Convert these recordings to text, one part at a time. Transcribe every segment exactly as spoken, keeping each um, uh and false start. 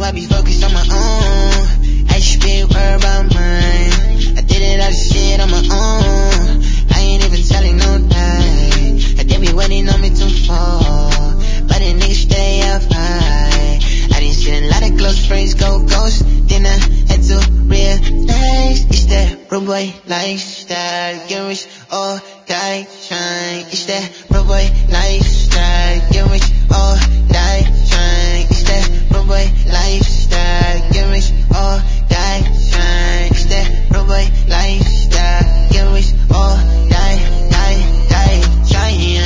I be focused on my own. I should be worried about mine. I did it all this shit on my own. I ain't even telling no lie. They be waiting on me to fall, but the niggas stay up high. I done seen a lot of close friends go ghost. Then I had to realize it's that bro boy lifestyle. Get rich or die trying. It's that bro boy lifestyle. Get rich or die trying. It's that bro boy lifestyle. Get rich or die trying. It's that bro boy lifestyle. Get rich or die, die, die trying.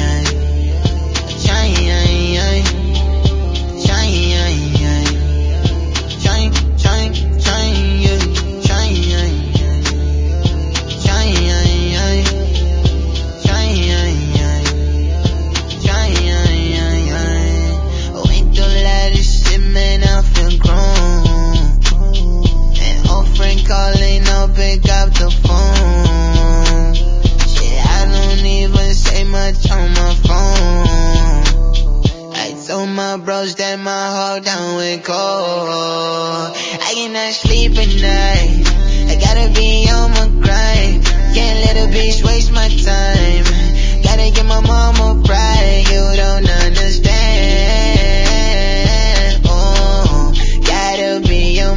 Bros that my heart down with cold. I cannot sleep at night. I gotta be on my grind. Can't let a bitch waste my time. Gotta get my mama pride. You don't understand. Oh, gotta be your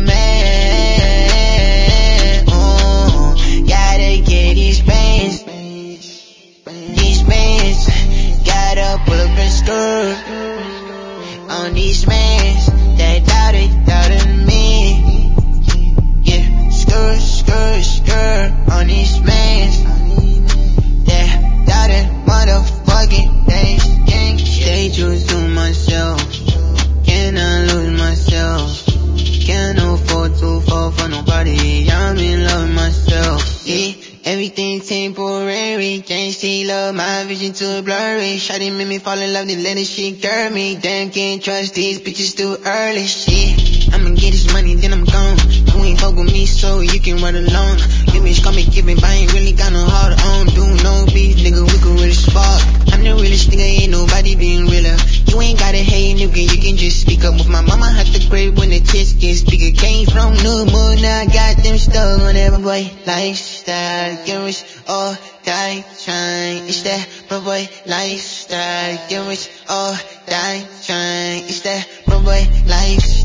man. Oh, gotta get these bands. These bands. Gotta pull up and skirt on these mans that doubted, doubted me. Yeah, skirt, skirt, skirt on these mans that doubted motherfucking days. Can't stay true to myself. Can I lose myself? Can't afford to fall for nobody. I'm in love with myself. Yeah, everything temporary. Can't see love, my vision too blurry. Shawty made me fall in love, then let it shit curve me. Damn, can't trust these bitches too early. Shit, I'ma get this money, then I'm gone. You ain't fuck with me, so you can run alone. You bitch call me giving, but I ain't really got no heart on. Do no beef, nigga, we could really spark. I'm the realest nigga, ain't nobody being realer. You ain't gotta hate, nigga, you can just speak up. With my mama had the grave when the tits get speaker. Came from New Moon, now I got them stuck on that boy lifestyle. Get rich or die trying. It's that bro boy lifestyle. Get rich or die trying. It's that bro boy lifestyle.